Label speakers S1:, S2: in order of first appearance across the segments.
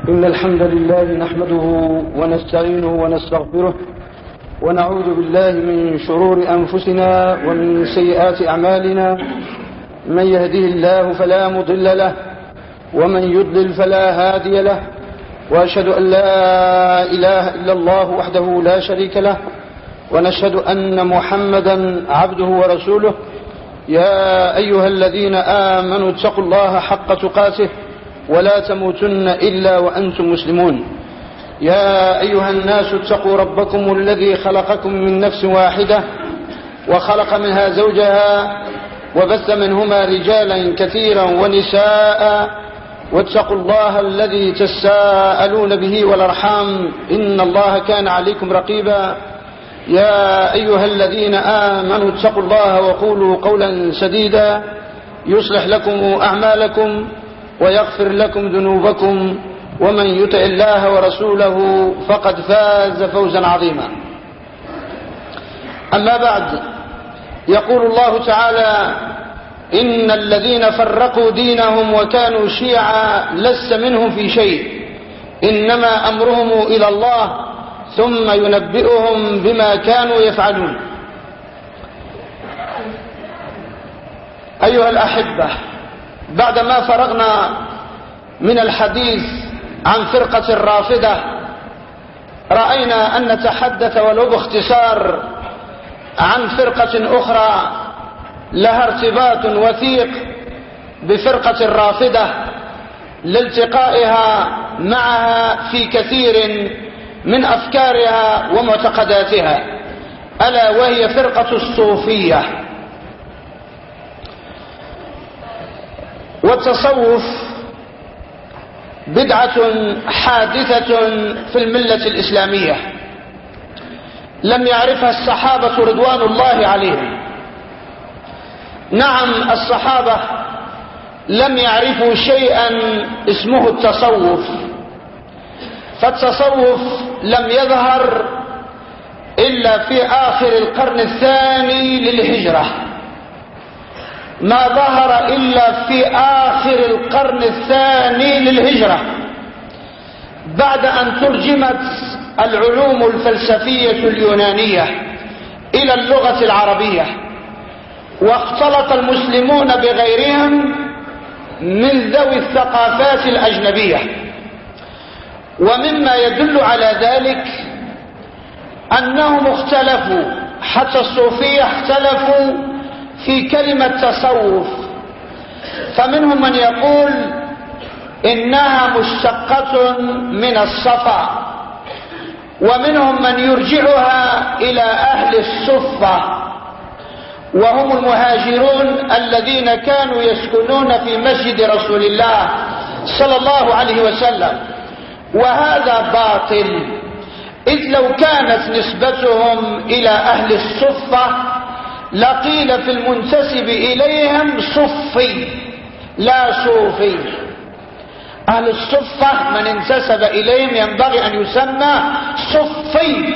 S1: إن الحمد لله نحمده ونستعينه ونستغفره ونعوذ بالله من شرور أنفسنا ومن سيئات أعمالنا. من يهده الله فلا مضل له ومن يضلل فلا هادي له، وأشهد أن لا إله إلا الله وحده لا شريك له، ونشهد أن محمدا عبده ورسوله. يا أيها الذين آمنوا اتقوا الله حق تقاته ولا تموتن إلا وأنتم مسلمون. يا أيها الناس اتقوا ربكم الذي خلقكم من نفس واحدة وخلق منها زوجها وبث منهما رجالا كثيرا ونساء، واتقوا الله الذي تساءلون به والأرحام إن الله كان عليكم رقيبا. يا أيها الذين آمنوا اتقوا الله وقولوا قولا سديدا يصلح لكم أعمالكم ويغفر لكم ذنوبكم، ومن يطع الله ورسوله فقد فاز فوزا عظيما. أما بعد، يقول الله تعالى: إن الذين فرقوا دينهم وكانوا شيعا لست منهم في شيء، إنما أمرهم إلى الله ثم ينبئهم بما كانوا يفعلون. أيها الأحبة، بعدما فرغنا من الحديث عن فرقة الرافضة، رأينا أن نتحدث ولو باختصار عن فرقة أخرى لها ارتباط وثيق بفرقة الرافضة لالتقائها معها في كثير من أفكارها ومعتقداتها، ألا وهي فرقة الصوفية. والتصوف بدعة حادثة في الملة الإسلامية لم يعرفها الصحابة رضوان الله عليهم. نعم، الصحابة لم يعرفوا شيئا اسمه التصوف، فالتصوف لم يظهر إلا في آخر القرن الثاني للهجرة، ما ظهر إلا في آخر القرن الثاني للهجرة، بعد أن ترجمت العلوم الفلسفية اليونانية إلى اللغة العربية، واختلط المسلمون بغيرهم من ذوي الثقافات الأجنبية. ومما يدل على ذلك أنهم اختلفوا، حتى الصوفية اختلفوا في كلمة تصوف، فمنهم من يقول إنها مشتقة من الصفا، ومنهم من يرجعها إلى أهل الصفة، وهم المهاجرون الذين كانوا يسكنون في مسجد رسول الله صلى الله عليه وسلم. وهذا باطل، إذ لو كانت نسبتهم إلى أهل الصفة لقيل في المنتسب إليهم صفي لا صوفي. أهل الصفة من انتسب إليهم ينبغي أن يسمى صفي.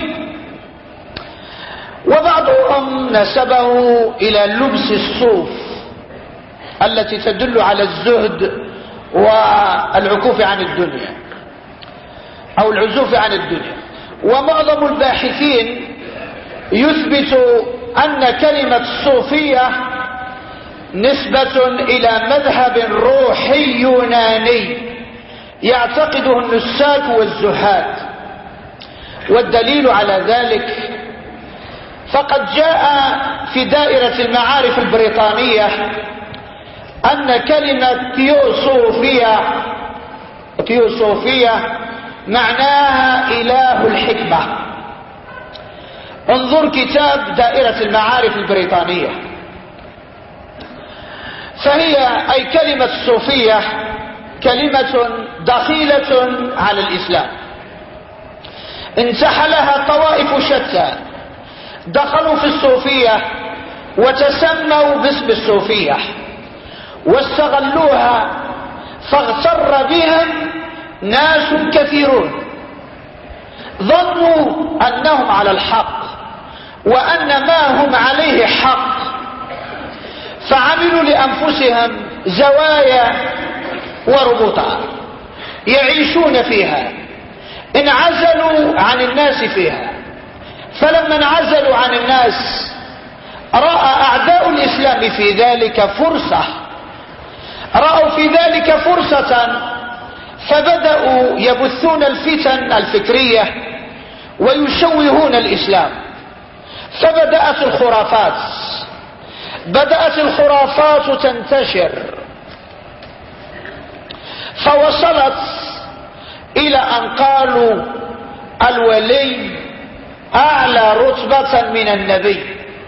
S1: وبعضهم نسبه إلى لبس الصوف التي تدل على الزهد والعكوف عن الدنيا أو العزوف عن الدنيا. ومعظم الباحثين يثبت أن كلمة الصوفية نسبة إلى مذهب روحي يوناني يعتقده النساك والزهاد. والدليل على ذلك فقد جاء في دائرة المعارف البريطانية أن كلمة تيوصوفية معناها إله الحكمة. انظر كتاب دائرة المعارف البريطانية. فهي أي كلمة الصوفية كلمة دخيلة على الإسلام، انتحلها طوائف شتى، دخلوا في الصوفية وتسموا باسم الصوفية واستغلوها، فاغتر بهم ناس كثيرون ظنوا أنهم على الحق وأن ما هم عليه حق، فعملوا لأنفسهم زوايا وربطا،
S2: يعيشون فيها، انعزلوا عن الناس فيها. فلما انعزلوا عن الناس رأى أعداء الإسلام في ذلك فرصة، رأوا في ذلك فرصة، فبدأوا يبثون الفتن الفكرية ويشوهون الإسلام. فبدأت الخرافات تنتشر، فوصلت إلى أن قالوا الولي أعلى رتبة من النبي.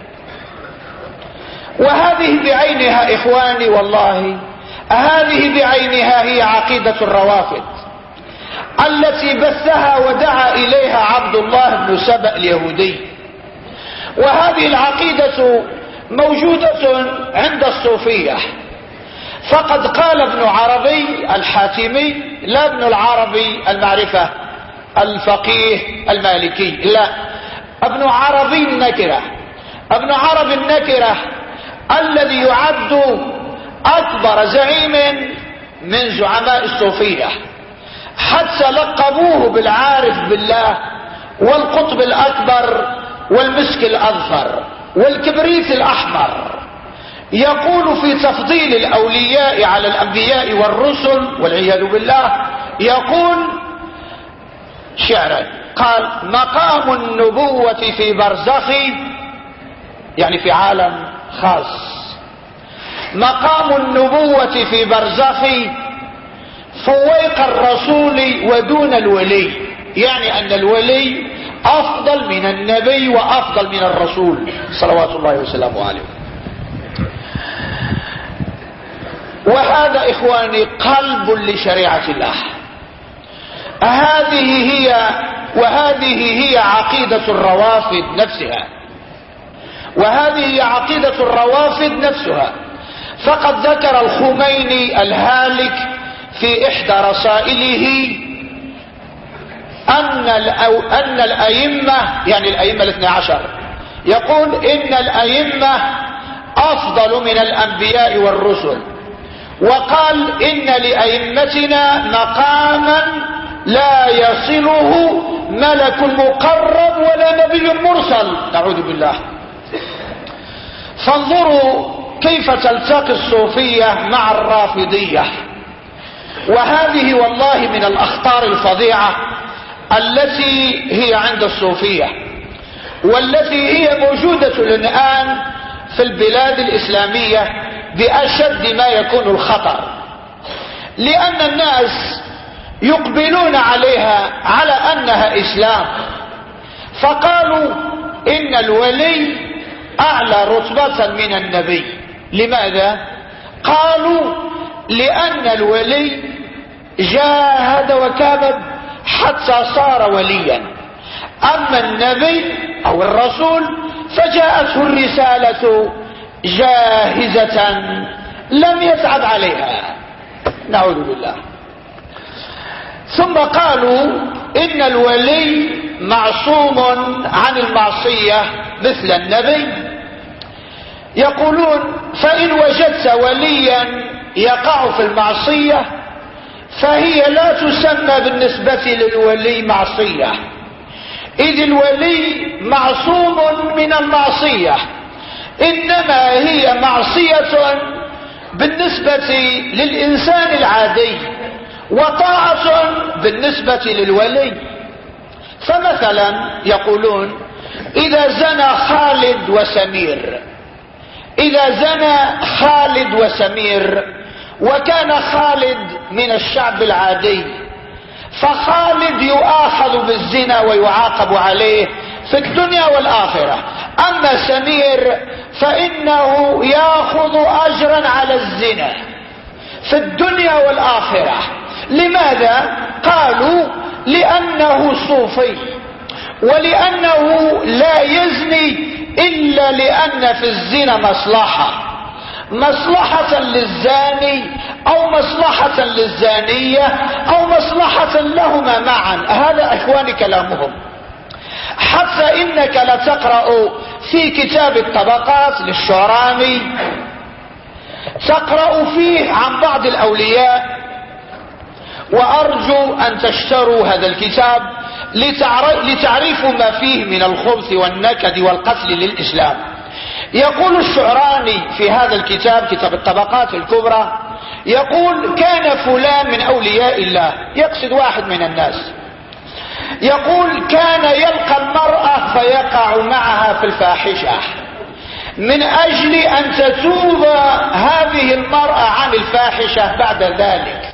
S2: وهذه بعينها إخواني والله هذه بعينها هي عقيدة الروافض التي بثها ودعا إليها عبد الله بن سبأ اليهودي. وهذه العقيدة موجودة عند الصوفية. فقد قال ابن عربي الحاتمي، لا ابن العربي المعرفة الفقيه المالكي، لا، ابن عربي النكرة، ابن عربي النكرة الذي يعد أكبر زعيم من زعماء الصوفية، حتى لقبوه بالعارف بالله والقطب الأكبر والمسك الأظفر والكبريت الأحمر. يقول في تفضيل الأولياء على الأنبياء والرسل والعياذ بالله، يقول شعرا، قال: مقام النبوة في برزخ، يعني في عالم خاص، مقام النبوة في برزخ فويق الرسول ودون الولي، يعني أن الولي أفضل من النبي وأفضل من الرسول صلوات الله وسلامه عليه. وهذا إخواني قلب لشريعة الله. وهذه هي عقيدة الروافض نفسها، وهذه هي عقيدة الروافض نفسها. فقد ذكر الخميني الهالك في إحدى رسائله أن الأئمة، يعني الأئمة الاثنى عشر، يقول إن الأئمة أفضل من الأنبياء والرسل، وقال إن لأئمتنا مقاما لا يصله ملك مقرب ولا نبي مرسل، نعوذ بالله. فانظروا كيف تلتقي الصوفية مع الرافضية. وهذه والله من الأخطار الفظيعة التي هي عند الصوفية، والتي هي موجودة الآن في البلاد الإسلامية بأشد ما يكون الخطر، لأن الناس يقبلون عليها على أنها إسلام، فقالوا إن الولي أعلى رتبة من النبي. لماذا؟ قالوا لأن الولي جاهد وكابد حتى صار وليا، أما النبي أو الرسول فجاءته الرسالة جاهزة لم يتعب عليها، نعوذ بالله. ثم قالوا إن الولي معصوم عن المعصية مثل النبي. يقولون فإن وجدت وليا يقع في المعصية فهي لا تسمى بالنسبة للولي معصية، إذ الولي معصوم من المعصية، إنما هي معصية بالنسبة للإنسان العادي وطاعة بالنسبة للولي. فمثلا يقولون إذا زنى خالد وسمير وكان خالد من الشعب العادي، فخالد يؤاخذ بالزنا ويعاقب عليه في الدنيا والآخرة، أما سمير فإنه يأخذ أجرا على الزنا في الدنيا والآخرة. لماذا؟ قالوا لأنه صوفي، ولأنه لا يزني إلا لأن في الزنا مصلحة للزاني أو مصلحة للزانية أو مصلحة لهما معا. هذا إخواني كلامهم. حتى إنك لتقرأ في كتاب الطبقات للشعراني، تقرأ فيه عن بعض الأولياء وأرجو أن تشتروا هذا الكتاب لتعرفوا ما فيه من الخبث والنكد والقتل للإسلام. يقول الشعراني في هذا الكتاب، كتاب الطبقات الكبرى، يقول: كان فلان من أولياء الله، يقصد واحد من الناس، يقول: كان يلقى المرأة فيقع معها في الفاحشة من أجل أن تتوب هذه المرأة عن الفاحشة بعد ذلك.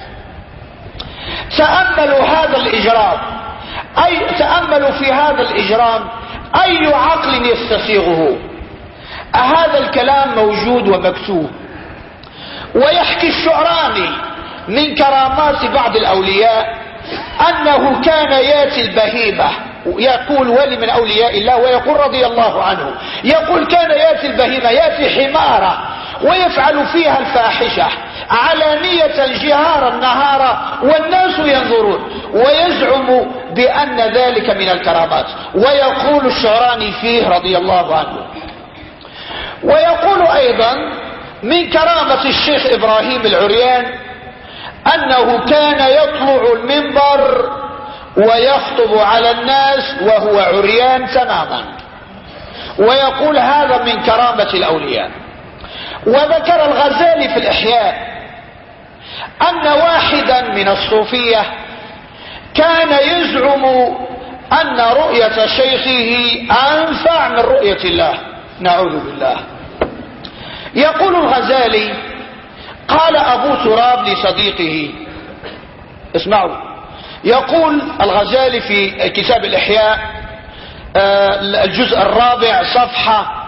S2: تأملوا هذا الإجرام، تأملوا في هذا الإجرام، أي عقل يستسيغه؟ هذا الكلام موجود ومكتوب. ويحكي الشعراني من كرامات بعض الأولياء أنه كان ياتي البهيمة، يقول ولي من أولياء الله، ويقول رضي الله عنه، يقول: كان ياتي البهيمة، ياتي حمارة ويفعل فيها الفاحشة علانية جهارا نهارا والناس ينظرون، ويزعم بأن ذلك من الكرامات. ويقول الشعراني فيه رضي الله عنه. ويقول أيضا من كرامة الشيخ إبراهيم العريان أنه كان يطلع المنبر ويخطب على الناس وهو عريان تماما، ويقول هذا من كرامة الأولياء. وذكر الغزالي في الإحياء أن واحدا من الصوفية كان يزعم أن رؤية شيخه أنفع من رؤية الله، نعوذ بالله. يقول الغزالي: قال أبو تراب لصديقه، اسمعوا، يقول الغزالي في كتاب الإحياء الجزء الرابع صفحة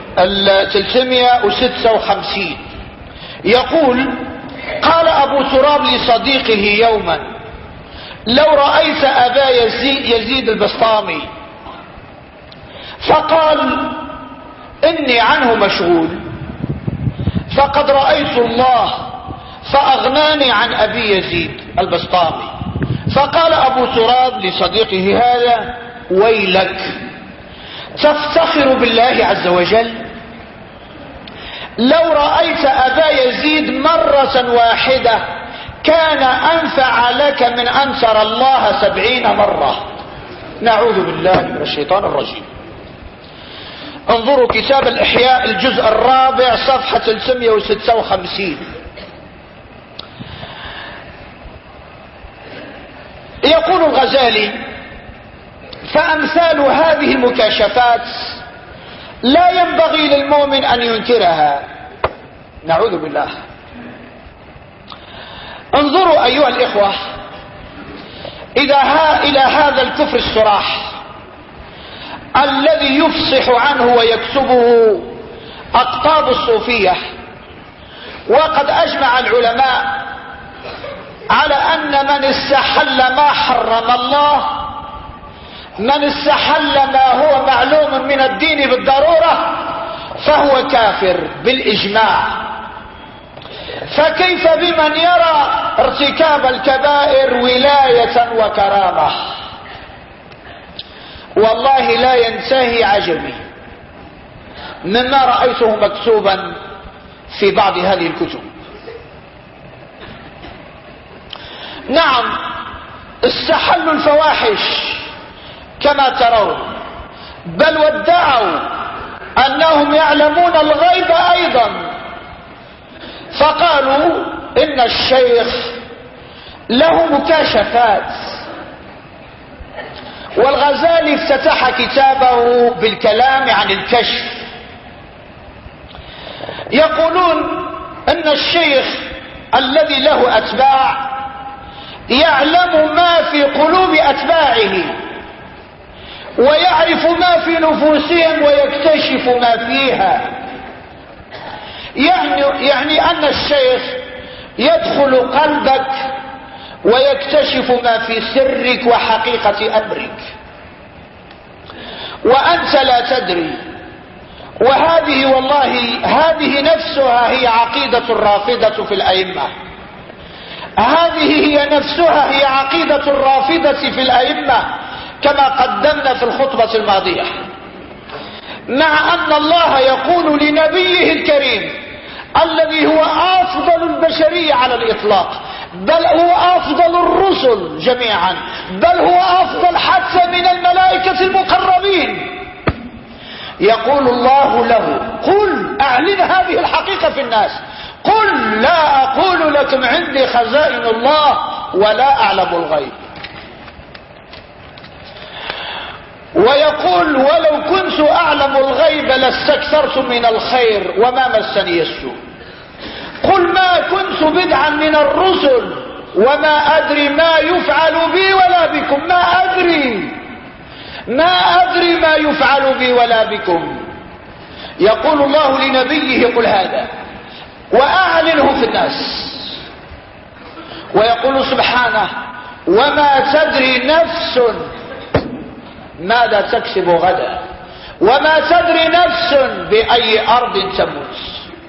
S2: 356، يقول: قال أبو تراب لصديقه يوما: لو رأيت أبا يزيد البسطامي. فقال: إني عنه مشغول، فقد رأيت الله فأغناني عن أبي يزيد البسطامي. فقال أبو تراب لصديقه هذا: ويلك، تفتخر بالله عز وجل؟ لو رأيت أبا يزيد مرة واحدة كان أنفع لك من أن ترى الله 70 مرة. نعوذ بالله من الشيطان الرجيم. انظروا كتاب الإحياء الجزء الرابع صفحة 356. يقول الغزالي: فأمثال هذه المكاشفات لا ينبغي للمؤمن أن ينكرها، نعوذ بالله. انظروا أيها الإخوة إلى هذا الكفر الصراح الذي يفصح عنه ويكتبه أقطاب الصوفية. وقد أجمع العلماء على أن من استحل ما حرم الله، من استحل ما هو معلوم من الدين بالضرورة، فهو كافر بالإجماع. فكيف بمن يرى ارتكاب الكبائر ولاية وكرامة؟ والله لا ينتهي عجبي مما رأيته مكتوبا في بعض هذه الكتب. نعم، استحلوا الفواحش كما ترون، بل وادعوا أنهم يعلمون الغيب أيضا، فقالوا إن الشيخ له مكاشفات. والغزالي افتتح كتابه بالكلام عن الكشف. يقولون ان الشيخ الذي له اتباع يعلم ما في قلوب اتباعه ويعرف ما في نفوسهم ويكتشف ما فيها. يعني ان الشيخ يدخل قلبك ويكتشف ما في سرك وحقيقة أمرك وأنت لا تدري. وهذه والله هذه نفسها هي عقيدة الرافضة في الأئمة، هذه هي نفسها هي عقيدة الرافضة في الأئمة كما قدمنا في الخطبة الماضية. مع أن الله يقول لنبيه الكريم الذي هو أفضل البشرية على الإطلاق: بل هو أفضل الرسل جميعا، بل هو أفضل حتى من الملائكة المقربين. يقول الله له: قل أعلن هذه الحقيقة في الناس، قل لا أقول لكم عندي خزائن الله ولا أعلم الغيب. ويقول: ولو كنت أعلم الغيب لاستكثرت من الخير وما مسني السوء. قل ما كنت بدعا من الرسل وما أدري ما يفعل بي ولا بكم، ما أدري ما يفعل بي ولا بكم. يقول الله لنبيه: قل هذا وأعلنه في الناس. ويقول سبحانه: وما تدري نفس ماذا تكسب غدا وما تدري نفس بأي أرض تموت.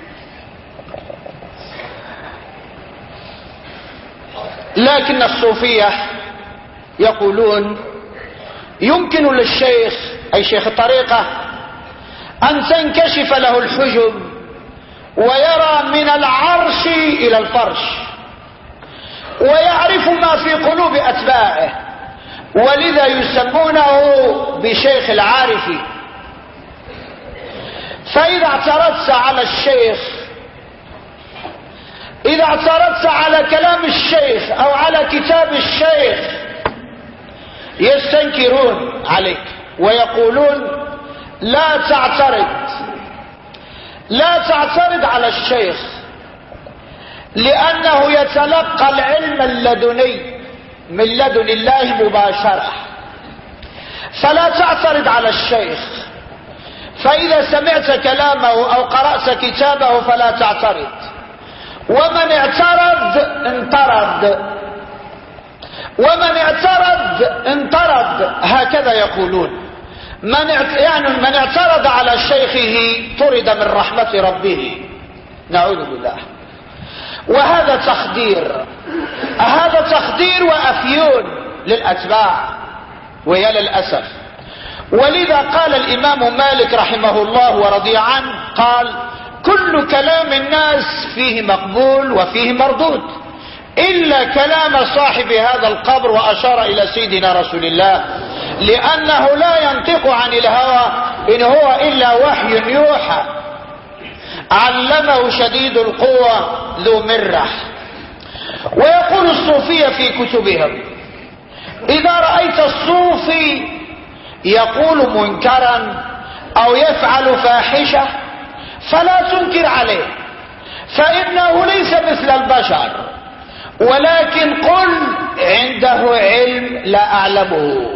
S2: لكن الصوفية يقولون: يمكن للشيخ أي شيخ الطريقة أن تنكشف له الحجب ويرى من العرش إلى الفرش ويعرف ما في قلوب أتباعه، ولذا يسمونه بشيخ العارف. فإذا اعترضت على الشيخ، إذا اعترضت على كلام الشيخ أو على كتاب الشيخ، يستنكرون عليك ويقولون: لا تعترض على الشيخ، لأنه يتلقى العلم اللدني من لدن الله مباشرة، فلا تعترض على الشيخ. فإذا سمعت كلامه أو قرأت كتابه فلا تعترض. ومن اعترض انطرد، هكذا يقولون. من اعترض على شيخه طرد من رحمة ربه، نعوذ بالله. وهذا تخدير وأفيون للأتباع، ويا للأسف. ولذا قال الإمام مالك رحمه الله ورضي عنه، قال: كل كلام الناس فيه مقبول وفيه مردود إلا كلام صاحب هذا القبر، وأشار إلى سيدنا رسول الله، لأنه لا ينطق عن الهوى إن هو إلا وحي يوحى، علمه شديد القوى ذو مرة. ويقول الصوفية في كتبهم: إذا رأيت الصوفي يقول منكرا أو يفعل فاحشة فلا تنكر عليه، فإنه ليس مثل البشر، ولكن قل عنده علم لا أعلمه.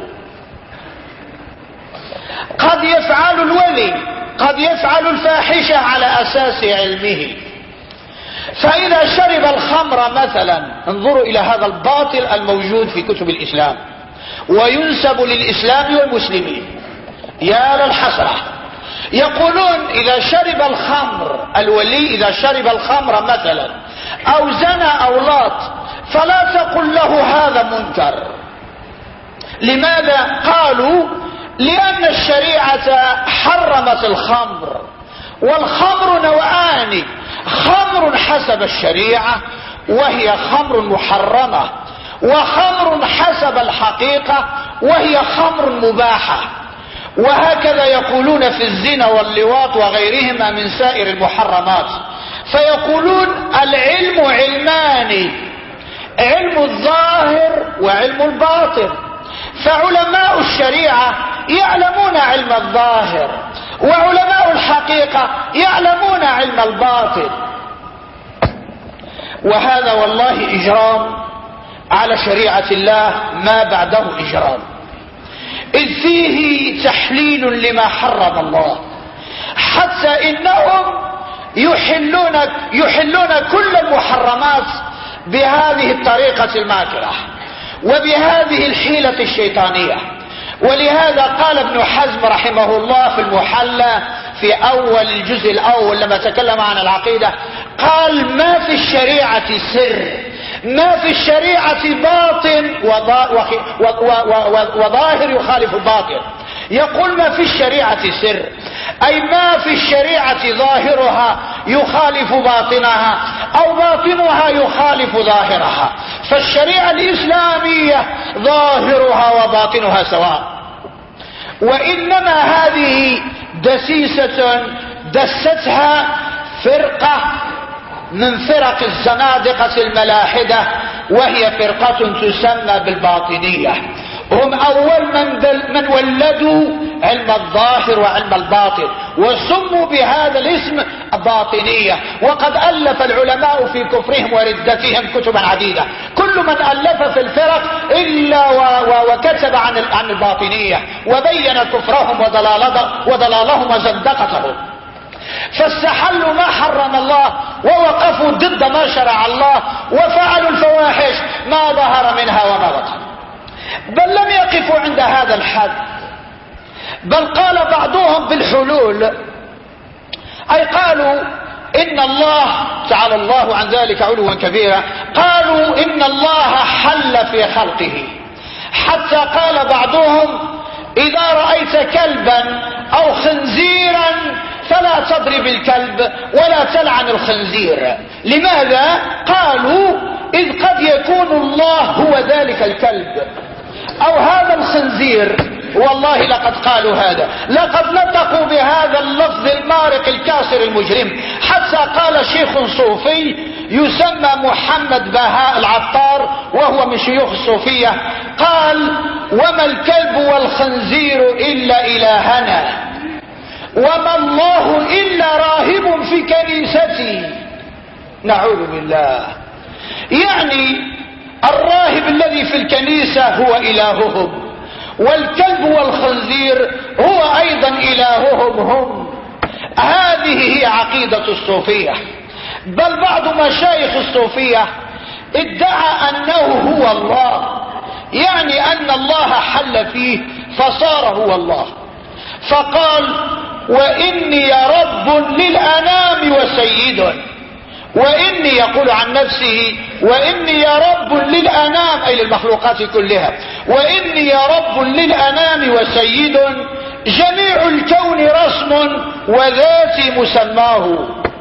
S2: قد يفعل الولي، قد يفعل الفاحشة على أساس علمه. فإذا شرب الخمر مثلا، انظروا إلى هذا الباطل الموجود في كتب الإسلام وينسب للإسلام والمسلمين، يا للحسرة. يقولون: إذا شرب الخمر الولي، إذا شرب الخمر مثلا أو زنى أو لاط، فلا تقل له هذا منكر. لماذا؟ قالوا: لأن الشريعة حرمت الخمر، والخمر نوعان: خمر حسب الشريعة وهي خمر محرمة، وخمر حسب الحقيقة وهي خمر مباحة. وهكذا يقولون في الزنا واللواط وغيرهما من سائر المحرمات. فيقولون: العلم علمان: علم الظاهر وعلم الباطن. فعلماء الشريعة يعلمون علم الظاهر، وعلماء الحقيقة يعلمون علم الباطن. وهذا والله إجرام على شريعة الله، ما بعده إجرام، إذ فيه تحليل لما حرم الله، حتى إنهم يحلون كل المحرمات بهذه الطريقة الماكرة وبهذه الحيلة الشيطانية. ولهذا قال ابن حزم رحمه الله في المحلى في أول الجزء الأول لما تكلم عن العقيدة، قال: ما في الشريعة سر، ما في الشريعة باطن وظاهر يخالف الباطن. يقول: ما في الشريعة سر، أي ما في الشريعة ظاهرها يخالف باطنها أو باطنها يخالف ظاهرها، فالشريعة الإسلامية ظاهرها وباطنها سواء. وإنما هذه دسيسة دستها فرقة من فرق الزنادقة الملاحدة، وهي فرقة تسمى بالباطنية. هم أول من ولدوا علم الظاهر وعلم الباطن، وسموا بهذا الاسم باطنية. وقد ألف العلماء في كفرهم وردتهم كتبا عديدة، كل من ألف في الفرق إلا وكتب عن الباطنية وبين كفرهم وضلالهم وزندقتهم. فاستحلوا ما حرم الله ووقفوا ضد ما شرع الله، وفعلوا الفواحش ما ظهر منها وما بطن. بل لم يقفوا عند هذا الحد، بل قال بعضهم بالحلول، أي قالوا إن الله تعالى الله عن ذلك علوا كبيرا، قالوا إن الله حل في خلقه، حتى قال بعضهم إذا رأيت كلبا أو خنزيرا فلا تضرب الكلب ولا تلعن الخنزير. لماذا؟ قالوا إذ قد يكون الله هو ذلك الكلب أو هذا الخنزير. والله لقد قالوا هذا، لقد نطقوا بهذا اللفظ المارق الكاسر المجرم، حتى قال شيخ صوفي يسمى محمد بهاء العطار وهو من شيوخ الصوفية، قال وما الكلب والخنزير إلا إلهنا، وما الله إلا راهب في كنيستي. نعوذ بالله. يعني الراهب الذي في الكنيسة هو إلههم، والكلب والخنزير هو أيضا إلههم هم. هذه هي عقيدة الصوفية. بل بعض مشايخ الصوفية ادعى أنه هو الله، يعني أن الله حل فيه فصار هو الله، فقال وإني رب للأنام وسيد، وإني يقول عن نفسه وإني رب للأنام أي للمخلوقات كلها، وإني رب للأنام وسيد جميع الكون رسم وذاتي مسماه.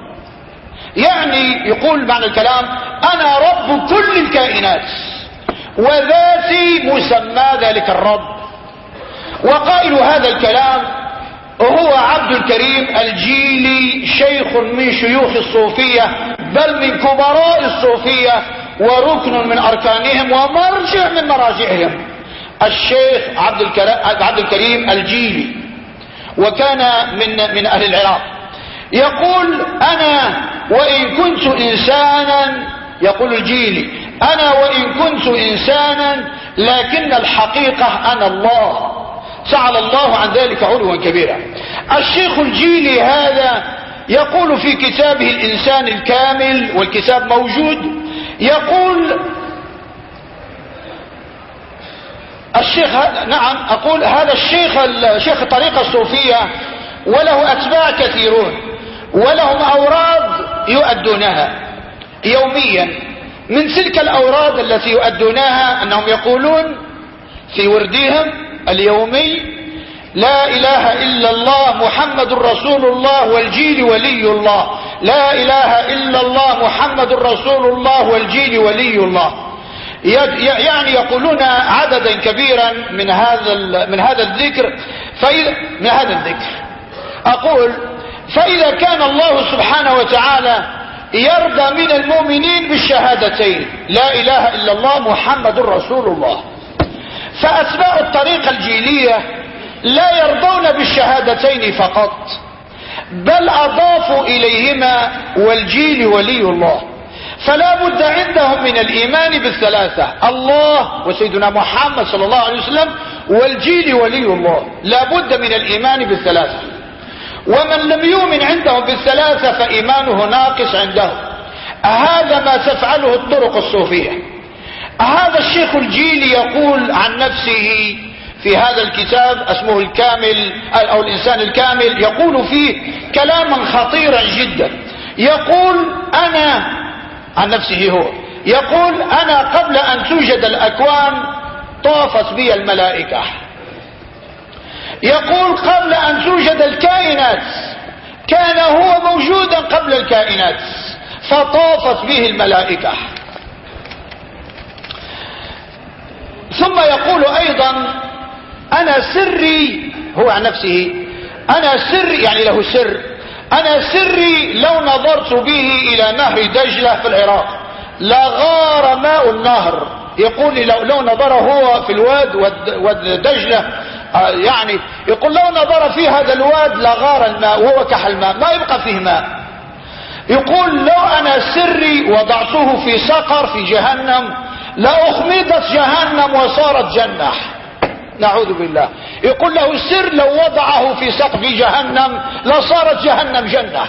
S2: يعني يقول معنى الكلام أنا رب كل الكائنات وذاتي مسمى ذلك الرب. وقائل هذا الكلام هو عبد الكريم الجيلي، شيخ من شيوخ الصوفية، بل من كبراء الصوفية وركن من أركانهم ومرجع من مراجعهم، الشيخ عبد الكريم الجيلي، وكان من أهل العراق. يقول أنا وإن كنت إنسانا، يقول الجيلي أنا وإن كنت إنسانا لكن الحقيقة أنا الله، تعالى الله عن ذلك علوا كبيرا. الشيخ الجيلي هذا يقول في كتابه الإنسان الكامل، والكتاب موجود، يقول الشيخ نعم أقول هذا شيخ الطريقة الصوفية وله أتباع كثيرون، ولهم أوراد يؤدونها يوميا. من تلك الأوراد التي يؤدونها أنهم يقولون في وردهم اليومي لا إله إلا الله محمد رسول الله والجيل ولي الله، لا إله إلا الله محمد رسول الله والجيل ولي الله. يعني يقولون عددا كبيرا من هذا الذكر. أقول فإذا كان الله سبحانه وتعالى يرضى من المؤمنين بالشهادتين لا إله إلا الله محمد رسول الله، فأتباع الطريقة الجيلية لا يرضون بالشهادتين فقط، بل أضافوا إليهما والجيل ولي الله. فلا بد عندهم من الإيمان بالثلاثة، الله وسيدنا محمد صلى الله عليه وسلم والجيل ولي الله، لا بد من الإيمان بالثلاثة. ومن لم يؤمن عندهم بالثلاثة فإيمانه ناقص عندهم. هذا ما تفعله الطرق الصوفية. هذا الشيخ الجيلي يقول عن نفسه في هذا الكتاب اسمه الكامل أو الإنسان الكامل، يقول فيه كلاما خطيرا جدا. يقول أنا عن نفسه هو يقول أنا قبل أن توجد الأكوان طافت بي الملائكة. يقول قبل أن توجد الكائنات كان هو موجودا قبل الكائنات فطافت به الملائكة. ثم يقول أيضا أنا سري، هو عن نفسه أنا سري، يعني له سر، أنا سري لو نظرت به إلى نهر دجلة في العراق لغار ماء النهر. يقول لو نظر هو في واد دجلة، يعني يقول لو نظر في هذا الواد لغار الماء، وهو كحل الماء ما يبقى فيه ماء. يقول لو أنا سري وضعته في سقر في جهنم لأخمدت جهنم وصارت جنة، نعوذ بالله. يقول له السر لو وضعه في سقف جهنم لصارت جهنم جنة.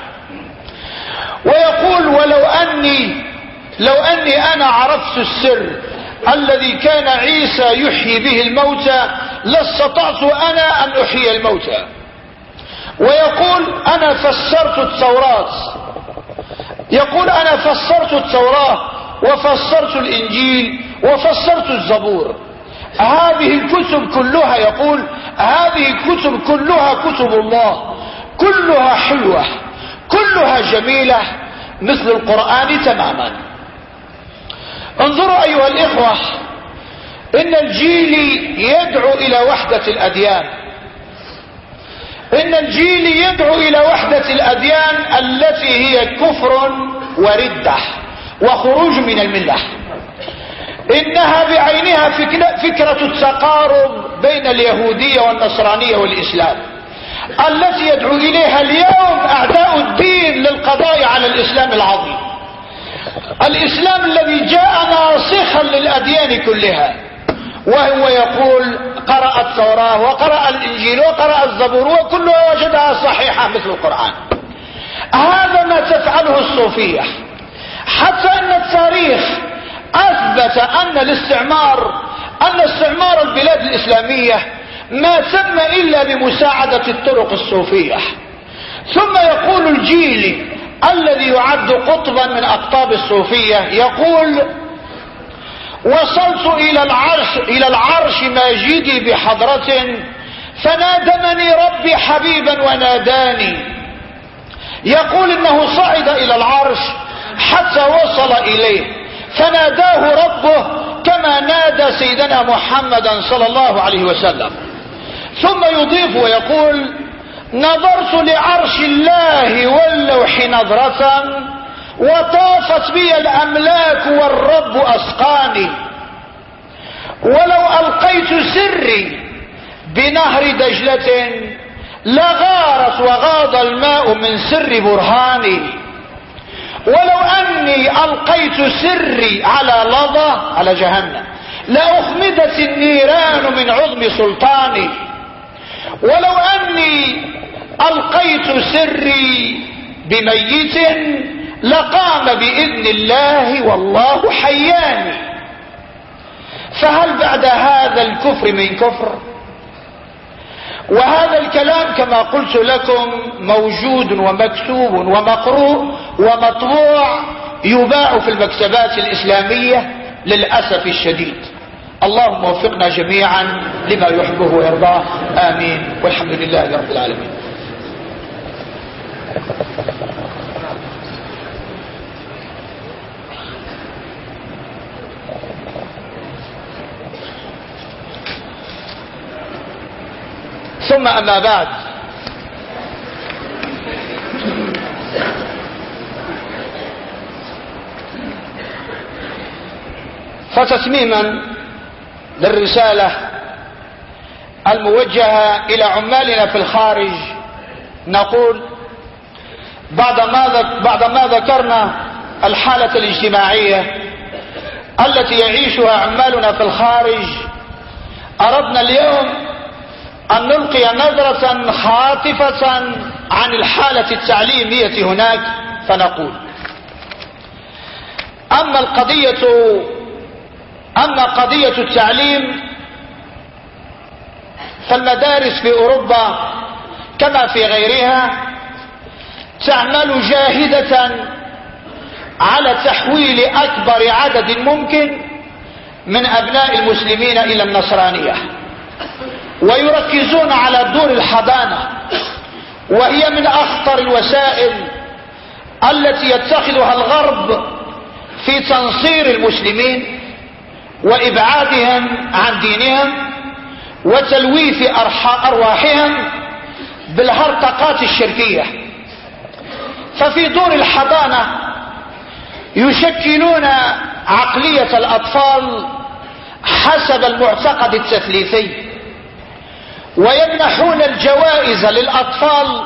S2: ويقول لو أني أنا عرفت السر الذي كان عيسى يحيي به الموتى لاستطعت أنا أن أحيي الموتى. ويقول أنا فسرت التوراة، يقول أنا فسرت التوراة وفسرت الإنجيل وفسرت الزبور. هذه الكتب كلها، يقول هذه الكتب كلها كتب الله، كلها حلوة كلها جميلة مثل القرآن تماما. انظروا أيها الإخوة، إن الجيل يدعو إلى وحدة الأديان، إن الجيل يدعو إلى وحدة الأديان التي هي كفر وردة وخروج من الملة. إنها بعينها فكرة التقارب بين اليهودية والنصرانية والإسلام التي يدعو إليها اليوم أعداء الدين للقضاء على الإسلام العظيم، الإسلام الذي جاء ناسخا للأديان كلها. وهو يقول قرأ التوراة وقرأ الإنجيل وقرأ الزبور وكلها وجدها صحيحة مثل القرآن. هذا ما تفعله الصوفية، حتى أن التاريخ أثبت أن استعمار البلاد الإسلامية ما تم إلا بمساعدة الطرق الصوفية. ثم يقول الجيلي الذي يعد قطبا من أقطاب الصوفية، يقول وصلت إلى العرش ماجدي بحضرة فنادمني ربي حبيبا وناداني. يقول إنه صعد إلى العرش حتى وصل إليه فناداه ربه كما نادى سيدنا محمدا صلى الله عليه وسلم. ثم يضيف ويقول نظرت لعرش الله واللوح نظرة وطافت بي الأملاك والرب أسقاني. ولو ألقيت سري بنهر دجلة لغارت وغاض الماء من سر برهاني. ولو أني ألقيت سري على لظى على جهنم لأخمدت النيران من عظم سلطاني. ولو أني ألقيت سري بميت لقام بإذن الله والله حياني. فهل بعد هذا الكفر من كفر؟ وهذا الكلام كما قلت لكم موجود ومكتوب ومقروء ومطبوع يباع في المكتبات الإسلامية للأسف الشديد. اللهم وفقنا جميعا لما يحبه ويرضاه، آمين، والحمد لله رب العالمين. ثم أما بعد، فتتميما للرسالة الموجهة إلى عمالنا في الخارج نقول بعدما ذكرنا الحالة الاجتماعية التي يعيشها عمالنا في الخارج، أردنا اليوم أن نلقي نظرة خاطفة عن الحالة التعليمية هناك، فنقول أما قضية التعليم فالمدارس في أوروبا كما في غيرها تعمل جاهدة على تحويل أكبر عدد ممكن من أبناء المسلمين إلى النصرانية، ويركزون على دور الحضانة وهي من أخطر الوسائل التي يتخذها الغرب في تنصير المسلمين وإبعادهم عن دينهم وتلويث أرواحهم بالهرطقات الشركية. ففي دور الحضانة يشكلون عقلية الأطفال حسب المعتقد التثليثي، ويمنحون الجوائز للأطفال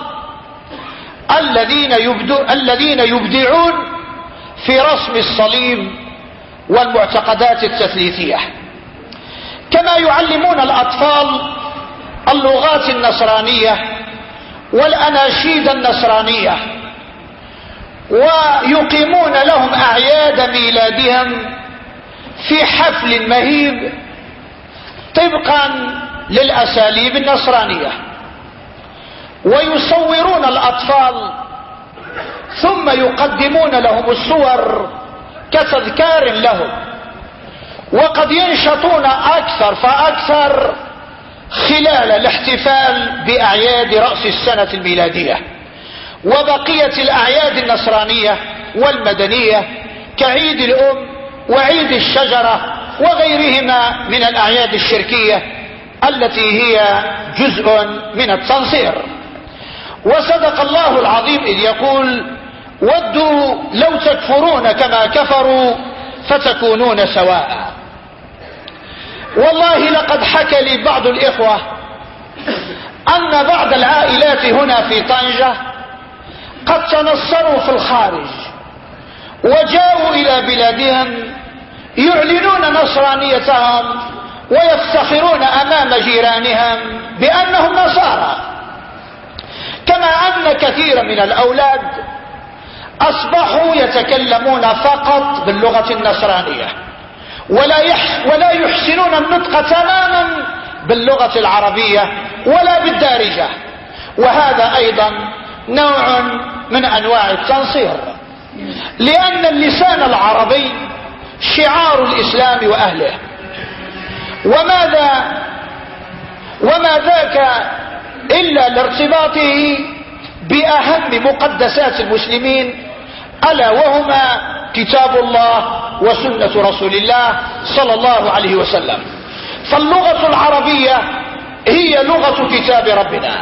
S2: الذين يبدعون في رسم الصليب والمعتقدات التثليثية، كما يعلمون الأطفال اللغات النصرانية والأناشيد النصرانية، ويقيمون لهم أعياد ميلادهم في حفل مهيب طبقا للأساليب النصرانية، ويصورون الأطفال ثم يقدمون لهم الصور كتذكار لهم، وقد ينشطون أكثر فأكثر خلال الاحتفال بأعياد رأس السنة الميلادية وبقية الأعياد النصرانية والمدنية كعيد الأم وعيد الشجرة وغيرهما من الأعياد الشركية التي هي جزء من التنصير. وصدق الله العظيم إذ يقول: ودوا لو تكفرون كما كفروا فتكونون سواء. والله لقد حكى لي بعض الإخوة أن بعض العائلات هنا في طنجة قد تنصروا في الخارج وجاءوا إلى بلادهم يعلنون نصرانيتهم ويفتخرون أمام جيرانهم بأنهم نصارى، كما أن كثيرا من الأولاد أصبحوا يتكلمون فقط باللغة النصرانية ولا يحسنون النطق تماما باللغة العربية ولا بالدارجة، وهذا أيضا نوع من أنواع التنصير، لأن اللسان العربي شعار الإسلام وأهله، وما ذاك إلا لارتباطه بأهم مقدسات المسلمين، ألا وهما كتاب الله وسنة رسول الله صلى الله عليه وسلم. فاللغة العربية هي لغة كتاب ربنا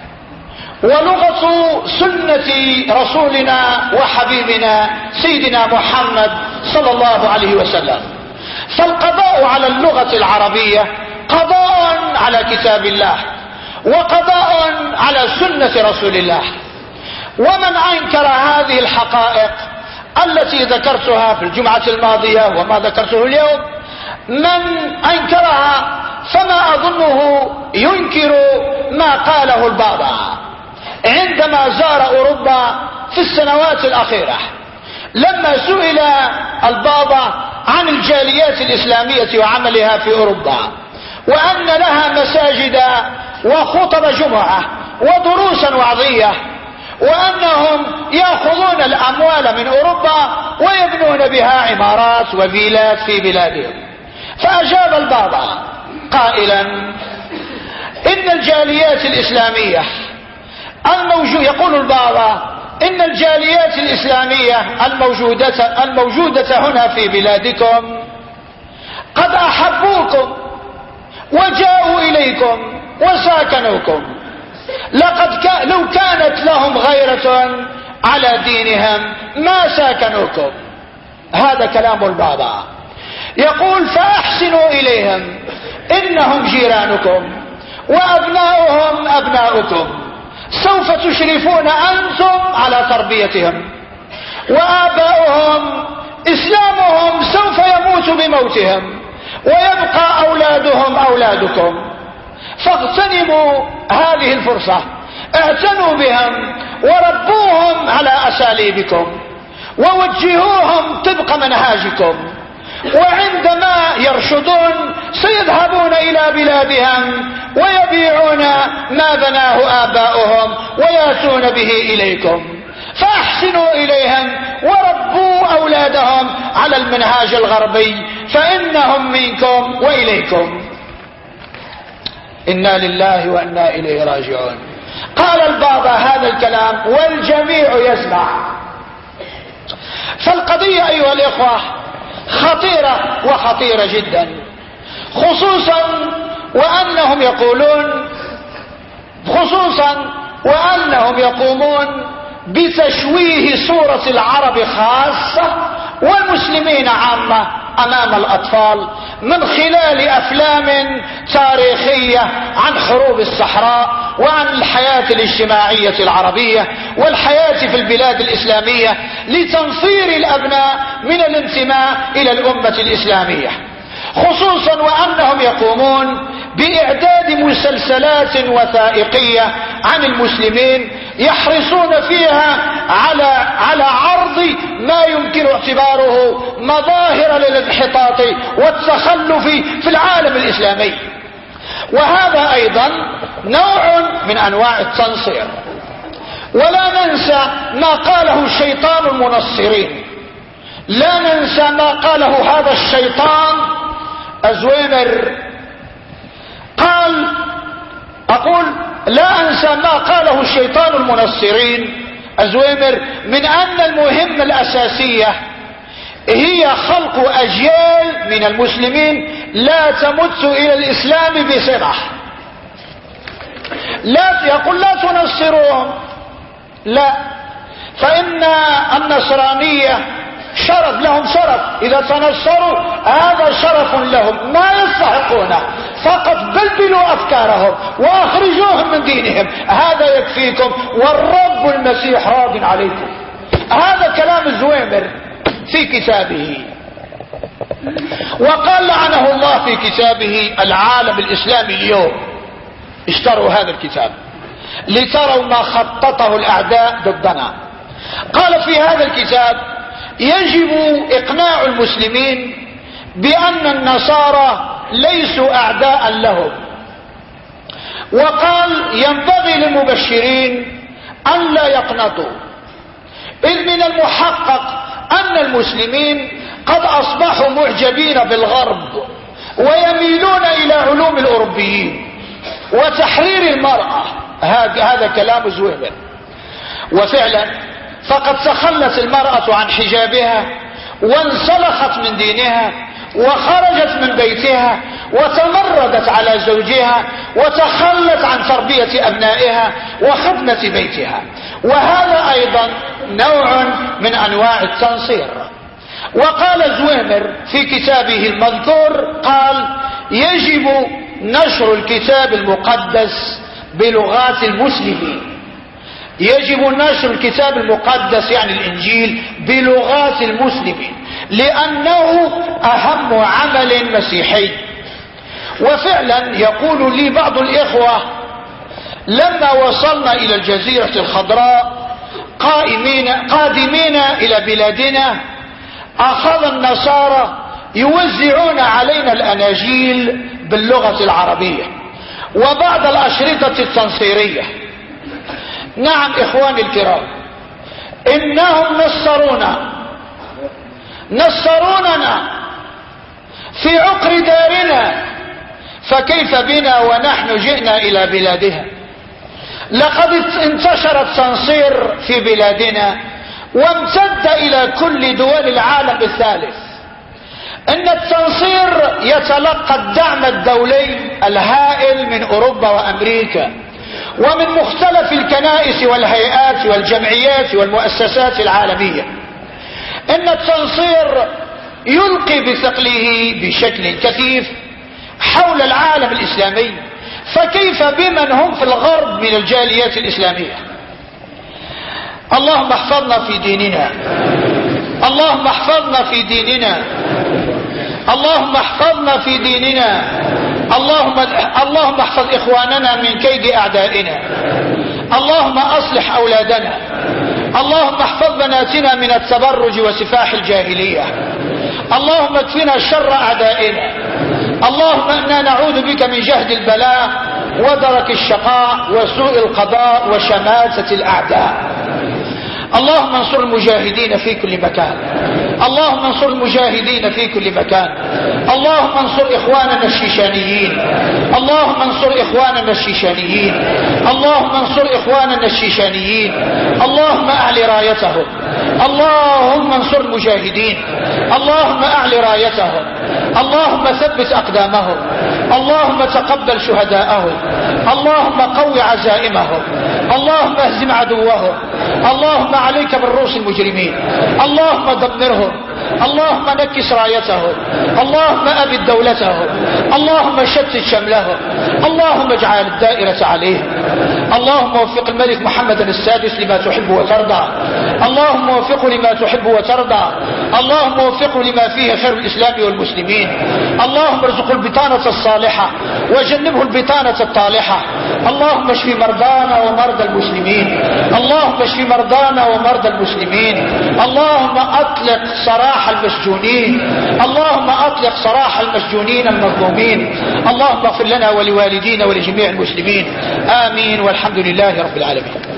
S2: ولغة سنة رسولنا وحبيبنا سيدنا محمد صلى الله عليه وسلم. فالقضاء على اللغة العربية قضاء على كتاب الله وقضاء على سنة رسول الله. ومن أنكر هذه الحقائق التي ذكرتها في الجمعة الماضية وما ذكرته اليوم، من أنكرها فما أظنه ينكر ما قاله البابا عندما زار أوروبا في السنوات الأخيرة، لما سئل البابا عن الجاليات الإسلامية وعملها في أوروبا، وأن لها مساجد وخطب جمعة ودروسا وعظية، وأنهم يأخذون الأموال من أوروبا ويبنون بها عمارات وفيلات في بلادهم. فأجاب البابا قائلا: إن الجاليات الإسلامية يقول البابا إن الجاليات الإسلامية الموجودة هنا في بلادكم قد أحبوكم وجاءوا إليكم وساكنوكم، لو كانت لهم غيرة على دينهم ما ساكنوكم. هذا كلام البابا. يقول: فأحسنوا إليهم، إنهم جيرانكم وأبناؤهم أبناؤكم، سوف تشرفون أنتم على تربيتهم، وآباؤهم إسلامهم سوف يموت بموتهم ويبقى أولادهم أولادكم، فاغتنموا هذه الفرصة، اعتنوا بهم وربوهم على أساليبكم ووجهوهم طبق منهاجكم، وعندما يرشدون سيذهبون إلى بلادهم ويبيعون ما بناه آباؤهم ويأتون به إليكم. فأحسنوا إليهم وربوا أولادهم على المنهاج الغربي، فإنهم منكم وإليكم. إنا لله وإنا إليه راجعون. قال البابا هذا الكلام والجميع يسمع. فالقضية أيها الإخوة خطيرة وخطيرة جدا، خصوصا وأنهم يقومون بتشويه صورة العرب خاصة والمسلمين عامة أمام الأطفال من خلال أفلام تاريخية عن حروب الصحراء وعن الحياة الاجتماعية العربية والحياة في البلاد الإسلامية لتنفير الأبناء من الانتماء إلى الأمة الإسلامية، خصوصا وأنهم يقومون بإعداد مسلسلات وثائقية عن المسلمين يحرصون فيها على عرض ما يمكن اعتباره مظاهر للانحطاط والتخلف في العالم الإسلامي. وهذا أيضا نوع من أنواع التنصير. ولا ننسى ما قاله شيطان المنصرين، لا ننسى ما قاله هذا الشيطان الزويمر. أقول لا أنسى ما قاله الشيطان المنصرين الزويمر من أن المهمة الأساسية هي خلق أجيال من المسلمين لا تمت إلى الإسلام بصلة. يقول لا تنصروهم، لا، فإن النصرانية شرف لهم، شرف إذا تنصروا هذا شرف لهم ما يستحقونه، فقط بلبلوا أفكارهم وأخرجوهم من دينهم، هذا يكفيكم والرب المسيح راض عليكم. هذا كلام الزويمر في كتابه. وقال لعنه الله في كتابه العالم الإسلامي اليوم، اشتروا هذا الكتاب لتروا ما خططه الأعداء ضدنا. قال في هذا الكتاب يجب إقناع المسلمين بأن النصارى ليسوا أعداء لهم، وقال ينبغي للمبشرين أن لا يقنطوا، إذ من المحقق أن المسلمين قد أصبحوا معجبين بالغرب ويميلون إلى علوم الأوروبيين وتحرير المرأة. هذا كلام زويمر. وفعلا فقد تخلت المرأة عن حجابها وانسلخت من دينها وخرجت من بيتها وتمردت على زوجها وتخلت عن تربية أبنائها وخدمة بيتها، وهذا أيضا نوع من أنواع التنصير. وقال زويمر في كتابه المذكور قال يجب نشر الكتاب المقدس بلغات المسلمين، يجب نشر الكتاب المقدس يعني الإنجيل بلغات المسلمين لأنه أهم عمل مسيحي. وفعلا يقول لي بعض الإخوة لما وصلنا إلى الجزيرة الخضراء قادمين إلى بلادنا أخذ النصارى يوزعون علينا الأناجيل باللغة العربية وبعض الأشرطة التنصيرية. نعم إخواني الكرام، إنهم نصروننا في عقر دارنا، فكيف بنا ونحن جئنا إلى بلادها؟ لقد انتشر التنصير في بلادنا وامتد إلى كل دول العالم الثالث. إن التنصير يتلقى الدعم الدولي الهائل من أوروبا وأمريكا ومن مختلف الكنائس والهيئات والجمعيات والمؤسسات العالمية. إن التنصير يلقي بثقله بشكل كثيف حول العالم الإسلامي، فكيف بمن هم في الغرب من الجاليات الإسلامية؟ اللهم احفظنا في ديننا، اللهم احفظنا في ديننا، اللهم احفظنا في ديننا، اللهم احفظ إخواننا من كيد أعدائنا، اللهم أصلح أولادنا، اللهم احفظ بناتنا من التبرج وسفاح الجاهلية، اللهم اكفنا شر أعدائنا، اللهم إنا نعوذ بك من جهد البلاء ودرك الشقاء وسوء القضاء وشماتة الأعداء. اللهم انصر المجاهدين في كل مكان، اللهم انصر المجاهدين في كل مكان. اللهم انصر إخواننا الشيشانيين. اللهم انصر إخواننا الشيشانيين. اللهم انصر إخواننا الشيشانيين. اللهم أعلي رايتهم. اللهم انصر المجاهدين. اللهم أعلي رايتهم. اللهم ثبت أقدامهم. اللهم تقبل شهداءهم. اللهم قو عزائمهم. اللهم اهزم عدوهم. اللهم عليك بالروس المجرمين. اللهم دمرهم. اللهم نكس رايتهم. اللهم أبد دولتهم. اللهم شتت شملهم. اللهم اجعل الدائرة عليهم. اللهم وفق الملك محمد السادس لما تحب وترضى. اللهم وفقه لما تحب وترضى. اللهم وفقه لما فيه خير الإسلام والمسلمين. اللهم ارزقه البطانة الصالحة وجنبه البطانة الطالحة. اللهم اشف مرضانا ومرضى المسلمين. اللهم اشف مرضانا ومرضى المسلمين. اللهم أطلق سراح المسجونين. اللهم أطلق سراح المسجونين المظلومين. اللهم اغفر لنا ولوالدينا ولجميع المسلمين. آمين والحمد لله رب العالمين.